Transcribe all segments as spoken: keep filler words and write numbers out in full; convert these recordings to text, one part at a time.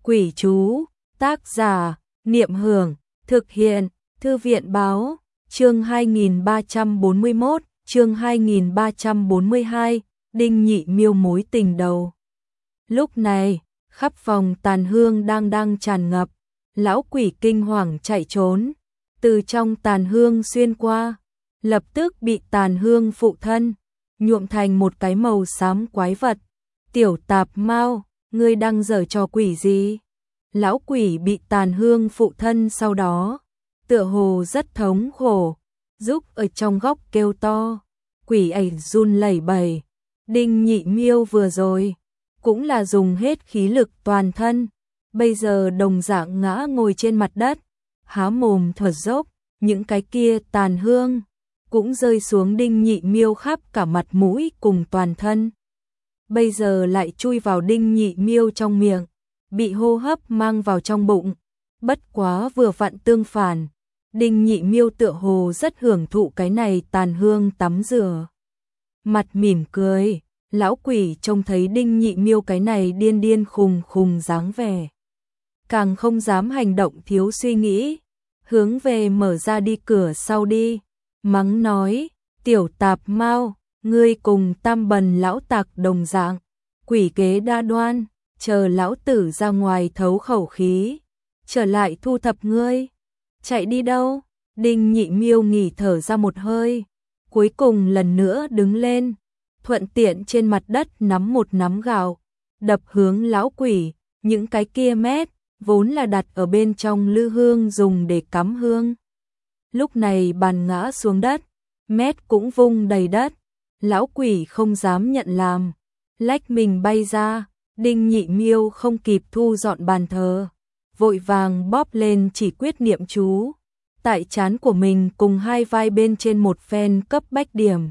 Quỷ chú, tác giả, Niệm Hưởng, thực hiện, Thư viện báo, chương hai nghìn ba trăm bốn mươi mốt, chương hai nghìn ba trăm bốn mươi hai, Đinh Nhị Miêu mối tình đầu. Lúc này, khắp phòng tàn hương đang đang tràn ngập, lão quỷ kinh hoàng chạy trốn, từ trong tàn hương xuyên qua, lập tức bị tàn hương phụ thân, nhuộm thành một cái màu xám quái vật. Tiểu tạp mau, ngươi đang giở trò quỷ gì? Lão quỷ bị tàn hương phụ thân sau đó, tựa hồ rất thống khổ, giúp ở trong góc kêu to, quỷ ấy run lẩy bẩy. Đinh Nhị Miêu vừa rồi, cũng là dùng hết khí lực toàn thân, bây giờ đồng dạng ngã ngồi trên mặt đất, há mồm thở dốc, những cái kia tàn hương cũng rơi xuống Đinh Nhị Miêu khắp cả mặt mũi cùng toàn thân. Bây giờ lại chui vào Đinh Nhị Miêu trong miệng, bị hô hấp mang vào trong bụng, bất quá vừa vặn tương phản. Đinh Nhị Miêu tựa hồ rất hưởng thụ cái này tàn hương tắm rửa. Mặt mỉm cười, lão quỷ trông thấy Đinh Nhị Miêu cái này điên điên khùng khùng dáng vẻ, càng không dám hành động thiếu suy nghĩ, hướng về mở ra đi cửa sau đi, mắng nói, tiểu tạp mau, ngươi cùng tam bần lão tặc đồng dạng, quỷ kế đa đoan, chờ lão tử ra ngoài thấu khẩu khí, trở lại thu thập ngươi. Chạy đi đâu? Đinh Nhị Miêu nghỉ thở ra một hơi, cuối cùng lần nữa đứng lên, thuận tiện trên mặt đất nắm một nắm gạo, đập hướng lão quỷ, những cái kia mét, vốn là đặt ở bên trong lư hương dùng để cắm hương. Lúc này bàn ngã xuống đất, mét cũng vung đầy đất, lão quỷ không dám nhận làm, lách mình bay ra. Đinh Nhị Miêu không kịp thu dọn bàn thờ, vội vàng bóp lên chỉ quyết niệm chú, tại trán của mình cùng hai vai bên trên một phen cấp bách điểm,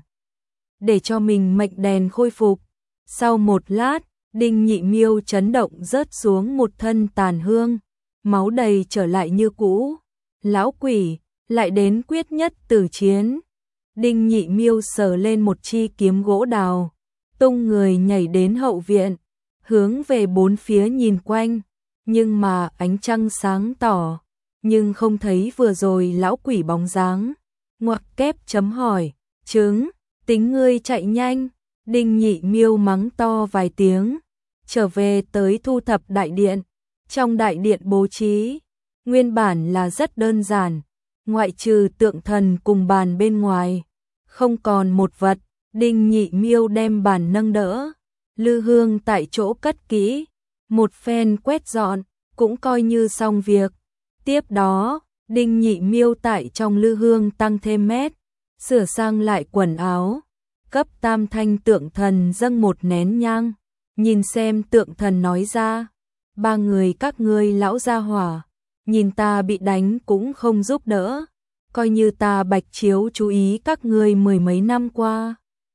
để cho mình mệnh đèn khôi phục. Sau một lát, Đinh Nhị Miêu chấn động rớt xuống một thân tàn hương, máu đầy trở lại như cũ. Lão quỷ lại đến quyết nhất tử chiến. Đinh Nhị Miêu sờ lên một chi kiếm gỗ đào, tung người nhảy đến hậu viện, hướng về bốn phía nhìn quanh, nhưng mà ánh trăng sáng tỏ, nhưng không thấy vừa rồi lão quỷ bóng dáng. Ngoặc kép chấm hỏi, trứng, tính ngươi chạy nhanh. Đinh Nhị Miêu mắng to vài tiếng, trở về tới thu thập đại điện. Trong đại điện bố trí, nguyên bản là rất đơn giản, ngoại trừ tượng thần cùng bàn bên ngoài, không còn một vật. Đinh Nhị Miêu đem bàn nâng đỡ, lư hương tại chỗ cất kỹ, một phen quét dọn, cũng coi như xong việc. Tiếp đó, Đinh Nhị Miêu tại trong lư hương tăng thêm mét, sửa sang lại quần áo, cấp tam thanh tượng thần dâng một nén nhang, nhìn xem tượng thần nói ra, ba người các ngươi lão gia hỏa, nhìn ta bị đánh cũng không giúp đỡ, coi như ta Bạch Chiếu chú ý các ngươi mười mấy năm qua.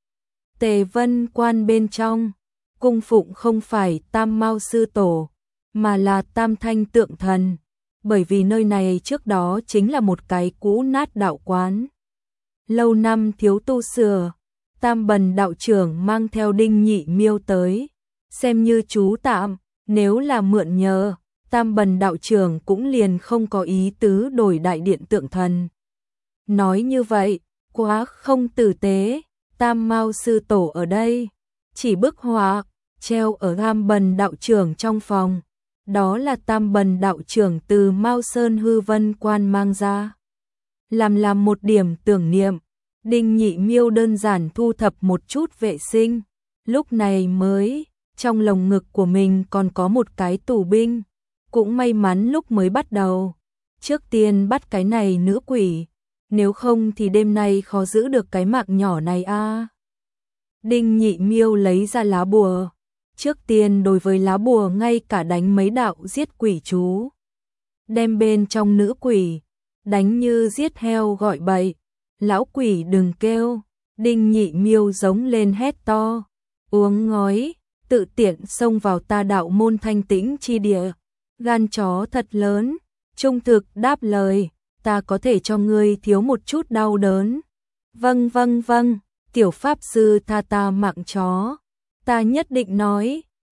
Tề Vân Quan bên trong, cung phụng không phải Tam Mao sư tổ, mà là Tam Thanh tượng thần, bởi vì nơi này trước đó chính là một cái cũ nát đạo quán. Lâu năm thiếu tu sửa, Tam Bần đạo trưởng mang theo Đinh Nhị Miêu tới, xem như trú tạm, nếu là mượn nhờ, Tam Bần đạo trưởng cũng liền không có ý tứ đổi đại điện tượng thần. Nói như vậy, quá không tử tế. Tam Mao sư tổ ở đây, chỉ bức họa treo ở Tam Bần đạo trưởng trong phòng, đó là Tam Bần đạo trưởng từ Mao Sơn Hư Vân Quan mang ra, làm làm một điểm tưởng niệm. Đinh Nhị Miêu đơn giản thu thập một chút vệ sinh, lúc này mới, trong lồng ngực của mình còn có một cái tù binh, cũng may mắn lúc mới bắt đầu, trước tiên bắt cái này nữ quỷ, nếu không thì đêm nay khó giữ được cái mạng nhỏ này a. À. Đinh Nhị Miêu lấy ra lá bùa, trước tiên đối với lá bùa ngay cả đánh mấy đạo giết quỷ chú, đem bên trong nữ quỷ, đánh như giết heo gọi bậy. Lão quỷ đừng kêu. Đinh Nhị Miêu giống lên hét to, uống ngói, tự tiện xông vào ta đạo môn thanh tĩnh chi địa, gan chó thật lớn. Trung thực đáp lời, ta có thể cho ngươi thiếu một chút đau đớn. Vâng vâng vâng, tiểu pháp sư tha ta mạng chó, ta nhất định nói.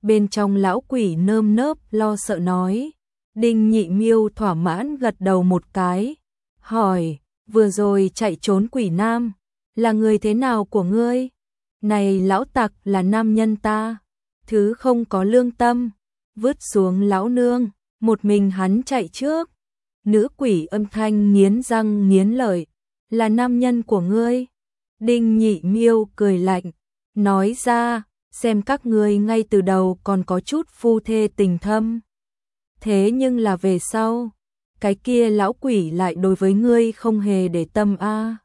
Bên trong lão quỷ nơm nớp lo sợ nói. Đinh Nhị Miêu thỏa mãn gật đầu một cái, hỏi, vừa rồi chạy trốn quỷ nam, là người thế nào của ngươi? Này lão tặc, là nam nhân ta, thứ không có lương tâm, vứt xuống lão nương, một mình hắn chạy trước. Nữ quỷ âm thanh nghiến răng nghiến lợi, là nam nhân của ngươi. Đinh Nhị Miêu cười lạnh, nói ra, xem các ngươi ngay từ đầu còn có chút phu thê tình thâm. Thế nhưng là về sau, cái kia lão quỷ lại đối với ngươi không hề để tâm a. À.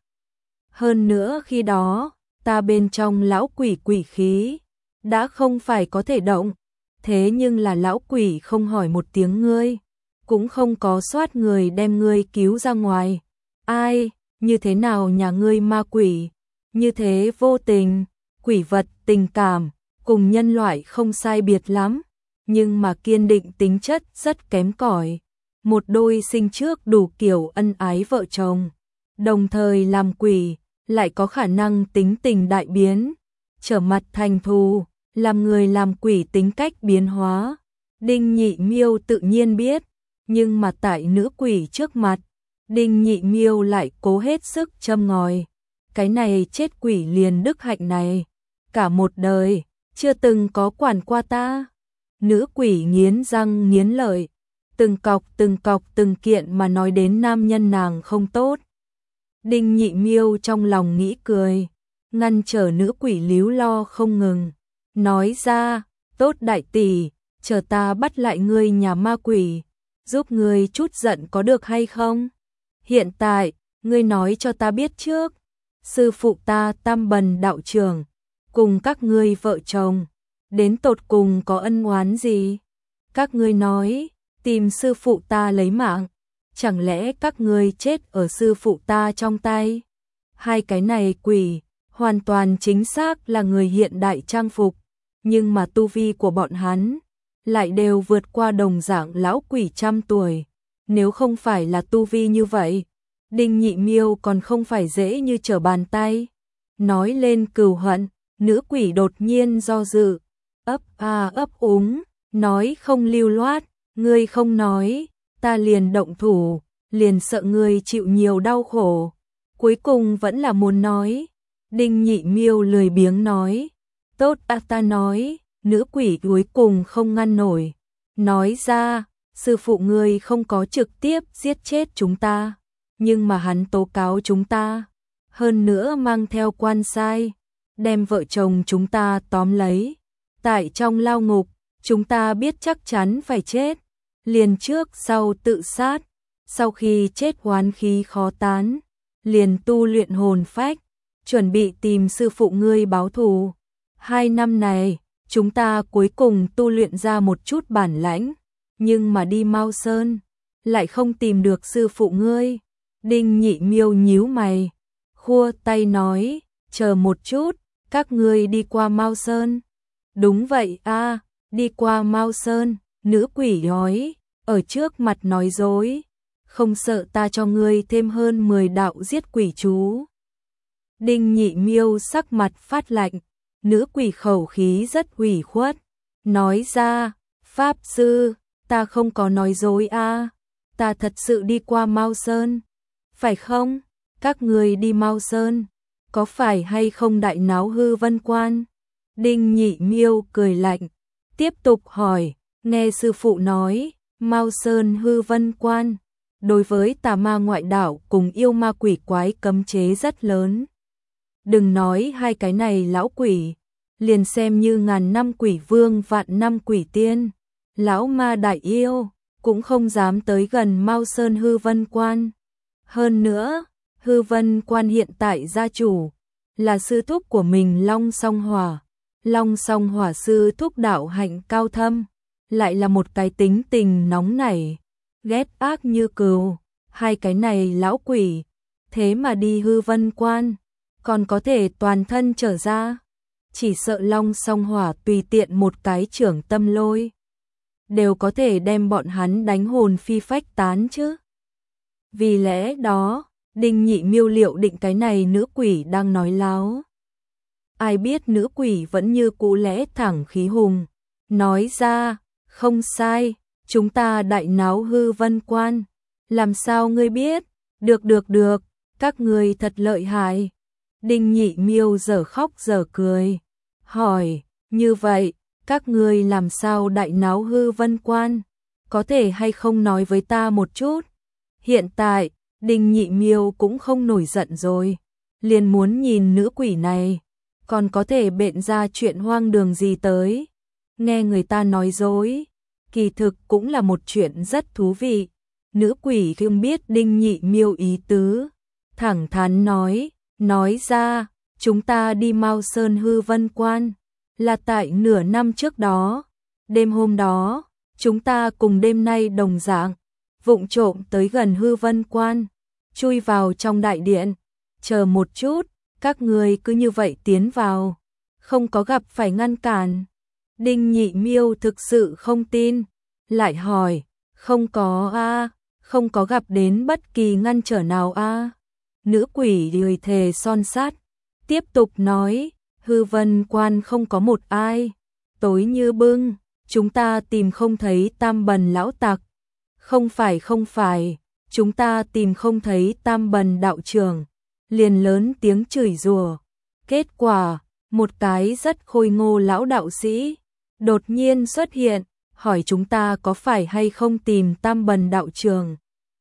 Hơn nữa khi đó, ta bên trong lão quỷ quỷ khí, đã không phải có thể động, thế nhưng là lão quỷ không hỏi một tiếng ngươi, cũng không có soát người đem ngươi cứu ra ngoài. Ai, như thế nào nhà ngươi ma quỷ, như thế vô tình, quỷ vật tình cảm, cùng nhân loại không sai biệt lắm, nhưng mà kiên định tính chất rất kém cỏi. Một đôi sinh trước đủ kiểu ân ái vợ chồng, đồng thời làm quỷ, lại có khả năng tính tình đại biến, trở mặt thành thù, làm người làm quỷ tính cách biến hóa. Đinh Nhị Miêu tự nhiên biết, nhưng mà tại nữ quỷ trước mặt, Đinh Nhị Miêu lại cố hết sức châm ngòi. Cái này chết quỷ liền đức hạnh này, cả một đời, chưa từng có quản qua ta. Nữ quỷ nghiến răng nghiến lợi, từng cọc từng cọc từng kiện mà nói đến nam nhân nàng không tốt. Đinh Nhị Miêu trong lòng nghĩ cười, ngăn trở nữ quỷ líu lo không ngừng, nói ra, tốt đại tỷ, chờ ta bắt lại ngươi nhà ma quỷ, giúp ngươi chút giận có được hay không? Hiện tại, ngươi nói cho ta biết trước, sư phụ ta Tam Bần đạo trưởng, cùng các ngươi vợ chồng, đến tột cùng có ân oán gì? Các ngươi nói, tìm sư phụ ta lấy mạng, chẳng lẽ các ngươi chết ở sư phụ ta trong tay? Hai cái này quỷ, hoàn toàn chính xác là người hiện đại trang phục, nhưng mà tu vi của bọn hắn lại đều vượt qua đồng dạng lão quỷ trăm tuổi. Nếu không phải là tu vi như vậy, Đinh Nhị Miêu còn không phải dễ như trở bàn tay. Nói lên cừu hận, nữ quỷ đột nhiên do dự, ấp a ấp úng, nói không lưu loát, ngươi không nói, ta liền động thủ, liền sợ ngươi chịu nhiều đau khổ. Cuối cùng vẫn là muốn nói. Đinh Nhị Miêu lười biếng nói, tốt à, ta nói. Nữ quỷ cuối cùng không ngăn nổi, nói ra, sư phụ ngươi không có trực tiếp giết chết chúng ta, nhưng mà hắn tố cáo chúng ta, hơn nữa mang theo quan sai, đem vợ chồng chúng ta tóm lấy. Tại trong lao ngục, chúng ta biết chắc chắn phải chết, liền trước sau tự sát, sau khi chết oán khí khó tán, liền tu luyện hồn phách, chuẩn bị tìm sư phụ ngươi báo thù. Hai năm này, chúng ta cuối cùng tu luyện ra một chút bản lãnh, nhưng mà đi Mao Sơn, lại không tìm được sư phụ ngươi. Đinh Nhị Miêu nhíu mày, khua tay nói, chờ một chút, các ngươi đi qua Mao Sơn. Đúng vậy a, à, đi qua Mao Sơn. Nữ quỷ nói, ở trước mặt nói dối, không sợ ta cho ngươi thêm hơn mười đạo giết quỷ chú. Đinh Nhị Miêu sắc mặt phát lạnh, nữ quỷ khẩu khí rất ủy khuất, nói ra, Pháp sư, ta không có nói dối a, à, ta thật sự đi qua Mao Sơn. Phải không? Các người đi Mao Sơn, có phải hay không đại náo hư vân quan? Đinh Nhị Miêu cười lạnh, tiếp tục hỏi, nghe sư phụ nói, Mao Sơn hư vân quan, đối với tà ma ngoại đạo cùng yêu ma quỷ quái cấm chế rất lớn. Đừng nói hai cái này lão quỷ, liền xem như ngàn năm quỷ vương vạn năm quỷ tiên, lão ma đại yêu, cũng không dám tới gần Mao Sơn hư vân quan. Hơn nữa, hư vân quan hiện tại gia chủ, là sư thúc của mình Long Song Hỏa. Long Song Hỏa sư thúc đạo hạnh cao thâm, lại là một cái tính tình nóng nảy, ghét ác như cừu. Hai cái này lão quỷ, thế mà đi hư vân quan, còn có thể toàn thân trở ra. Chỉ sợ Long Song Hỏa tùy tiện một cái trưởng tâm lôi, đều có thể đem bọn hắn đánh hồn phi phách tán chứ. Vì lẽ đó, Đinh Nhị Miêu liệu định cái này nữ quỷ đang nói láo. Ai biết nữ quỷ vẫn như cũ lẽ thẳng khí hùng, nói ra, không sai, chúng ta đại náo hư vân quan. Làm sao ngươi biết? Được được được, các ngươi thật lợi hại. Đinh Nhị Miêu giờ khóc giờ cười, hỏi, như vậy, các ngươi làm sao đại náo hư vân quan? Có thể hay không nói với ta một chút? Hiện tại, Đinh Nhị Miêu cũng không nổi giận rồi, liền muốn nhìn nữ quỷ này, còn có thể bện ra chuyện hoang đường gì tới. Nghe người ta nói dối, kỳ thực cũng là một chuyện rất thú vị. Nữ quỷ không biết Đinh Nhị Miêu ý tứ, thẳng thắn nói, nói ra, chúng ta đi Mao Sơn hư vân quan, là tại nửa năm trước đó. Đêm hôm đó, chúng ta cùng đêm nay đồng dạng, vụng trộm tới gần hư vân quan, chui vào trong đại điện, chờ một chút, các người cứ như vậy tiến vào, không có gặp phải ngăn cản. Đinh Nhị Miêu thực sự không tin, lại hỏi, không có a, à, không có gặp đến bất kỳ ngăn trở nào a. À. Nữ quỷ lời thề son sắt, tiếp tục nói, hư vân quan không có một ai, tối như bưng, chúng ta tìm không thấy Tam Bần lão tặc. Không phải không phải, chúng ta tìm không thấy Tam Bần đạo trưởng, liền lớn tiếng chửi rủa. Kết quả, một cái rất khôi ngô lão đạo sĩ đột nhiên xuất hiện, hỏi chúng ta có phải hay không tìm Tam Bần đạo trưởng.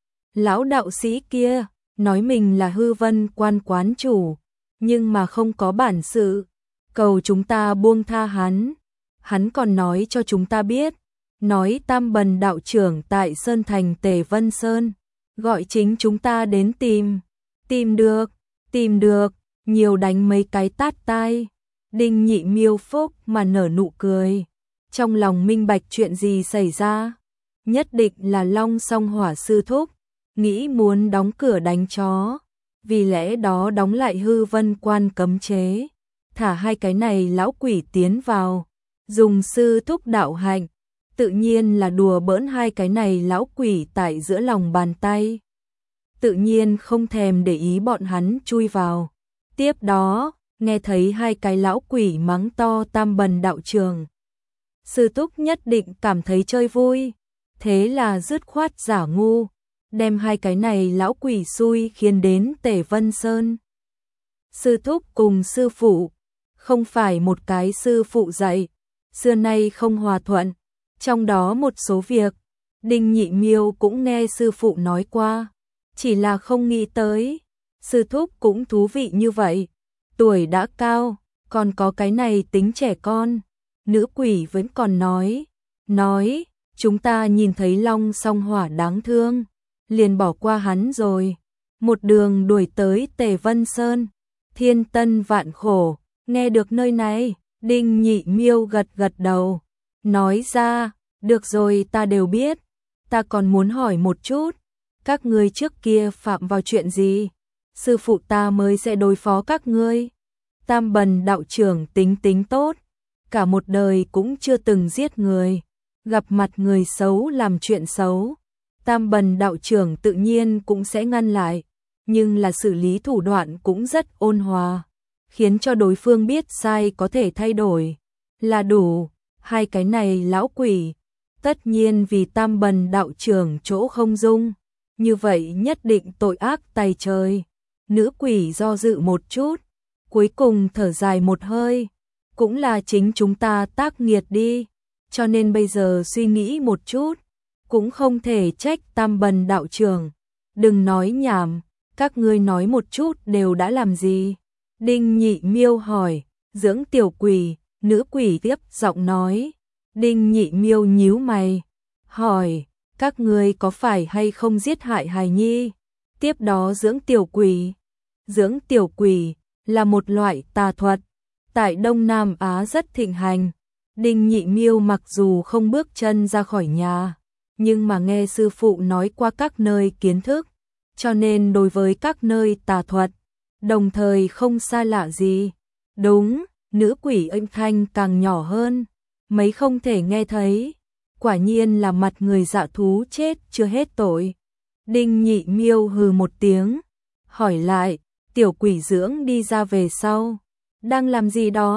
Lão đạo sĩ kia nói mình là hư vân quan quán chủ, nhưng mà không có bản sự, cầu chúng ta buông tha hắn. Hắn còn nói cho chúng ta biết, nói Tam Bần đạo trưởng tại Sơn Thành Tề Vân Sơn, gọi chính chúng ta đến tìm. Tìm được, tìm được, nhiều đánh mấy cái tát tai. Đinh Nhị Miêu phúc mà nở nụ cười, trong lòng minh bạch chuyện gì xảy ra. Nhất định là Long Song Hỏa sư thúc, nghĩ muốn đóng cửa đánh chó, vì lẽ đó đóng lại hư vân quan cấm chế, thả hai cái này lão quỷ tiến vào, dùng sư thúc đạo hạnh, tự nhiên là đùa bỡn hai cái này lão quỷ tại giữa lòng bàn tay. Tự nhiên không thèm để ý bọn hắn chui vào. Tiếp đó, nghe thấy hai cái lão quỷ mắng to Tam Bần đạo trường. Sư thúc nhất định cảm thấy chơi vui, thế là dứt khoát giả ngu, đem hai cái này lão quỷ xui khiến đến Tề Vân Sơn. Sư thúc cùng sư phụ, không phải một cái sư phụ dạy, xưa nay không hòa thuận, trong đó một số việc, Đinh Nhị Miêu cũng nghe sư phụ nói qua, chỉ là không nghĩ tới, sư thúc cũng thú vị như vậy, tuổi đã cao, còn có cái này tính trẻ con. Nữ quỷ vẫn còn nói, nói, chúng ta nhìn thấy Long Song Hỏa đáng thương, liền bỏ qua hắn rồi, một đường đuổi tới Tề Vân Sơn, thiên tân vạn khổ. Nghe được nơi này, Đinh Nhị Miêu gật gật đầu, nói ra, được rồi ta đều biết, ta còn muốn hỏi một chút, các ngươi trước kia phạm vào chuyện gì, sư phụ ta mới sẽ đối phó các ngươi. Tam Bần đạo trưởng tính tính tốt, cả một đời cũng chưa từng giết người, gặp mặt người xấu làm chuyện xấu, Tam Bần đạo trưởng tự nhiên cũng sẽ ngăn lại, nhưng là xử lý thủ đoạn cũng rất ôn hòa, khiến cho đối phương biết sai có thể thay đổi, là đủ. Hai cái này lão quỷ, tất nhiên vì Tam Bần đạo trưởng chỗ không dung, như vậy nhất định tội ác tày trời. Nữ quỷ do dự một chút, cuối cùng thở dài một hơi, cũng là chính chúng ta tác nghiệt đi, cho nên bây giờ suy nghĩ một chút, cũng không thể trách Tam Bần đạo trưởng. Đừng nói nhảm, các ngươi nói một chút đều đã làm gì? Đinh Nhị Miêu hỏi. Dưỡng tiểu quỷ. Nữ quỷ tiếp giọng nói. Đinh Nhị Miêu nhíu mày, hỏi, các ngươi có phải hay không giết hại hài nhi? Tiếp đó dưỡng tiểu quỷ. Dưỡng tiểu quỷ là một loại tà thuật, tại Đông Nam Á rất thịnh hành. Đinh Nhị Miêu mặc dù không bước chân ra khỏi nhà, nhưng mà nghe sư phụ nói qua các nơi kiến thức, cho nên đối với các nơi tà thuật, đồng thời không xa lạ gì. Đúng, nữ quỷ âm thanh càng nhỏ hơn, mấy không thể nghe thấy, quả nhiên là mặt người dạ thú chết chưa hết tội. Đinh Nhị Miêu hừ một tiếng, hỏi lại, tiểu quỷ dưỡng đi ra về sau, đang làm gì đó?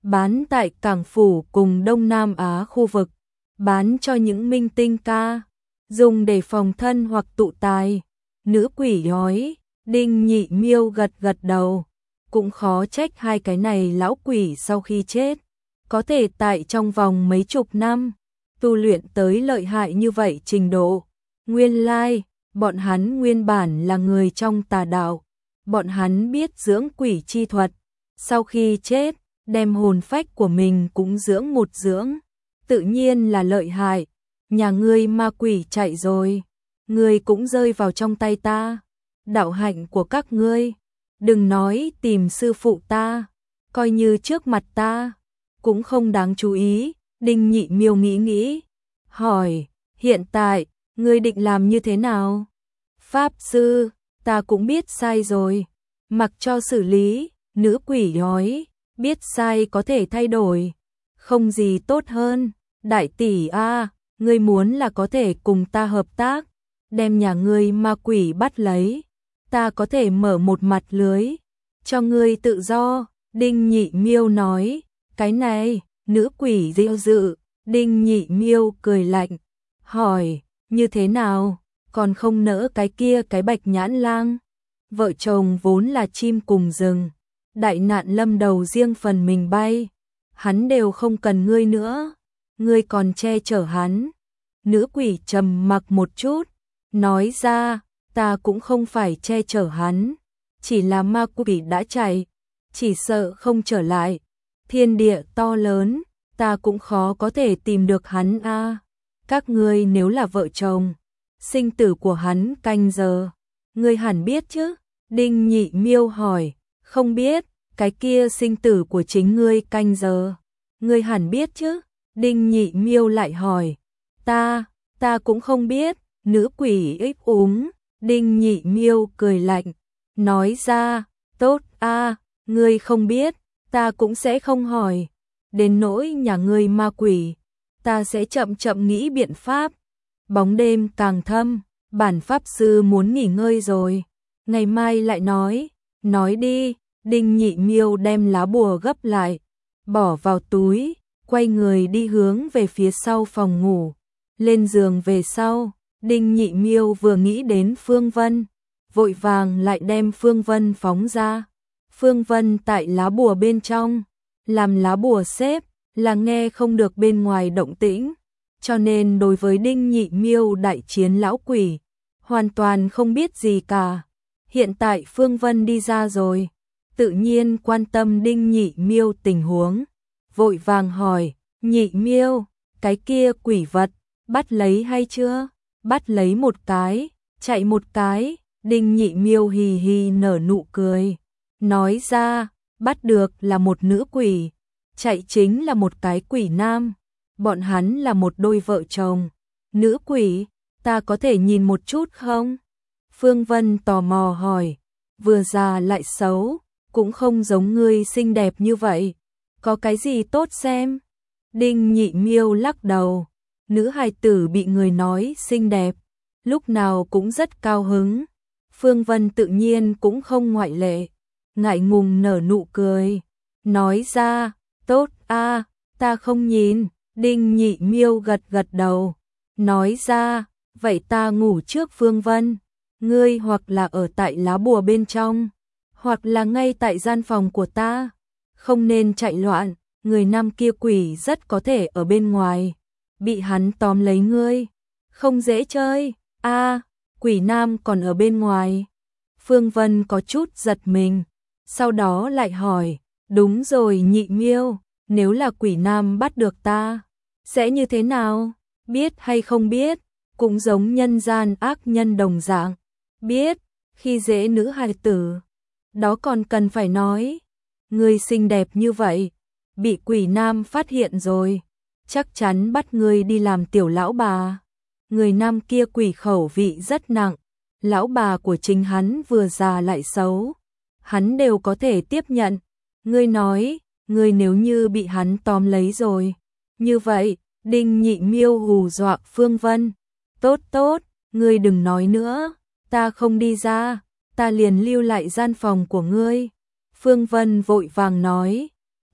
bán tại cảng phủ cùng Đông Nam Á khu vực, bán cho những minh tinh ca, dùng để phòng thân hoặc tụ tài. Nữ quỷ nói, Đinh Nhị Miêu gật gật đầu, cũng khó trách hai cái này lão quỷ sau khi chết, có thể tại trong vòng mấy chục năm, tu luyện tới lợi hại như vậy trình độ. Nguyên lai, bọn hắn nguyên bản là người trong tà đạo, bọn hắn biết dưỡng quỷ chi thuật, sau khi chết, đem hồn phách của mình cũng dưỡng một dưỡng, tự nhiên là lợi hại. Nhà ngươi ma quỷ chạy rồi, ngươi cũng rơi vào trong tay ta. Đạo hạnh của các ngươi, đừng nói tìm sư phụ ta, coi như trước mặt ta, cũng không đáng chú ý. Đinh Nhị Miêu nghĩ nghĩ, hỏi, hiện tại, ngươi định làm như thế nào? Pháp sư, ta cũng biết sai rồi, mặc cho xử lý. Nữ quỷ nói, biết sai có thể thay đổi, không gì tốt hơn. Đại tỷ a, ngươi muốn là có thể cùng ta hợp tác, đem nhà ngươi ma quỷ bắt lấy, ta có thể mở một mặt lưới, cho ngươi tự do. Đinh Nhị Miêu nói, cái này, nữ quỷ diêu dự. Đinh Nhị Miêu cười lạnh, hỏi, như thế nào, còn không nỡ cái kia cái Bạch Nhãn Lang? Vợ chồng vốn là chim cùng rừng, đại nạn lâm đầu riêng phần mình bay, hắn đều không cần ngươi nữa, ngươi còn che chở hắn. Nữ quỷ trầm mặc một chút, nói ra, ta cũng không phải che chở hắn, chỉ là ma quỷ đã chạy, chỉ sợ không trở lại. Thiên địa to lớn, ta cũng khó có thể tìm được hắn a. Các ngươi nếu là vợ chồng, sinh tử của hắn canh giờ, ngươi hẳn biết chứ? Đinh Nhị Miêu hỏi, không biết, cái kia sinh tử của chính ngươi canh giờ, ngươi hẳn biết chứ? Đinh Nhị Miêu lại hỏi, ta, ta cũng không biết. Nữ quỷ ích úng. Đinh Nhị Miêu cười lạnh, nói ra, tốt a, ngươi không biết, ta cũng sẽ không hỏi. Đến nỗi nhà ngươi ma quỷ, ta sẽ chậm chậm nghĩ biện pháp. Bóng đêm càng thâm, bản pháp sư muốn nghỉ ngơi rồi, ngày mai lại nói. Nói đi. Đinh Nhị Miêu đem lá bùa gấp lại, bỏ vào túi, quay người đi hướng về phía sau phòng ngủ. Lên giường về sau, Đinh Nhị Miêu vừa nghĩ đến Phương Vân, vội vàng lại đem Phương Vân phóng ra. Phương Vân tại lá bùa bên trong, làm lá bùa xếp, là nghe không được bên ngoài động tĩnh, cho nên đối với Đinh Nhị Miêu đại chiến lão quỷ, hoàn toàn không biết gì cả. Hiện tại Phương Vân đi ra rồi, tự nhiên quan tâm Đinh Nhị Miêu tình huống, vội vàng hỏi, Nhị Miêu, cái kia quỷ vật, bắt lấy hay chưa? Bắt lấy một cái, chạy một cái. Đinh Nhị Miêu hì hì nở nụ cười, nói ra, bắt được là một nữ quỷ, chạy chính là một cái quỷ nam, bọn hắn là một đôi vợ chồng. Nữ quỷ, ta có thể nhìn một chút không? Phương Vân tò mò hỏi, vừa già lại xấu, cũng không giống ngươi xinh đẹp như vậy, có cái gì tốt xem? Đinh Nhị Miêu lắc đầu, nữ hài tử bị người nói xinh đẹp, lúc nào cũng rất cao hứng. Phương Vân tự nhiên cũng không ngoại lệ, ngại ngùng nở nụ cười, nói ra, tốt a, ta không nhìn. Đinh Nhị Miêu gật gật đầu, nói ra, vậy ta ngủ trước Phương Vân, ngươi hoặc là ở tại lá bùa bên trong, hoặc là ngay tại gian phòng của ta, không nên chạy loạn, người nam kia quỷ rất có thể ở bên ngoài, bị hắn tóm lấy ngươi, không dễ chơi. A, quỷ nam còn ở bên ngoài. Phương Vân có chút giật mình, sau đó lại hỏi, đúng rồi Nhị Miêu, nếu là quỷ nam bắt được ta, sẽ như thế nào? Biết hay không biết, cũng giống nhân gian ác nhân đồng dạng. Biết, khi dễ nữ hài tử, đó còn cần phải nói. Ngươi xinh đẹp như vậy, bị quỷ nam phát hiện rồi, chắc chắn bắt ngươi đi làm tiểu lão bà. Người nam kia quỷ khẩu vị rất nặng, lão bà của chính hắn vừa già lại xấu, hắn đều có thể tiếp nhận. Ngươi nói, ngươi nếu như bị hắn tóm lấy rồi, như vậy, Đinh Nhị Miêu hù dọa Phương Vân. Tốt tốt, ngươi đừng nói nữa, ta không đi ra, ta liền lưu lại gian phòng của ngươi. Phương Vân vội vàng nói,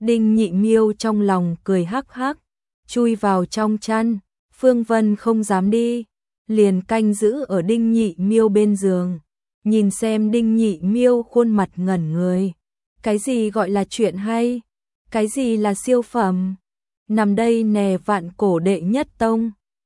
Đinh Nhị Miêu trong lòng cười hắc hắc, chui vào trong chăn, Phương Vân không dám đi, liền canh giữ ở Đinh Nhị Miêu bên giường, nhìn xem Đinh Nhị Miêu khuôn mặt ngẩn người. Cái gì gọi là chuyện hay? Cái gì là siêu phẩm? Nằm đây nè vạn cổ đệ nhất tông.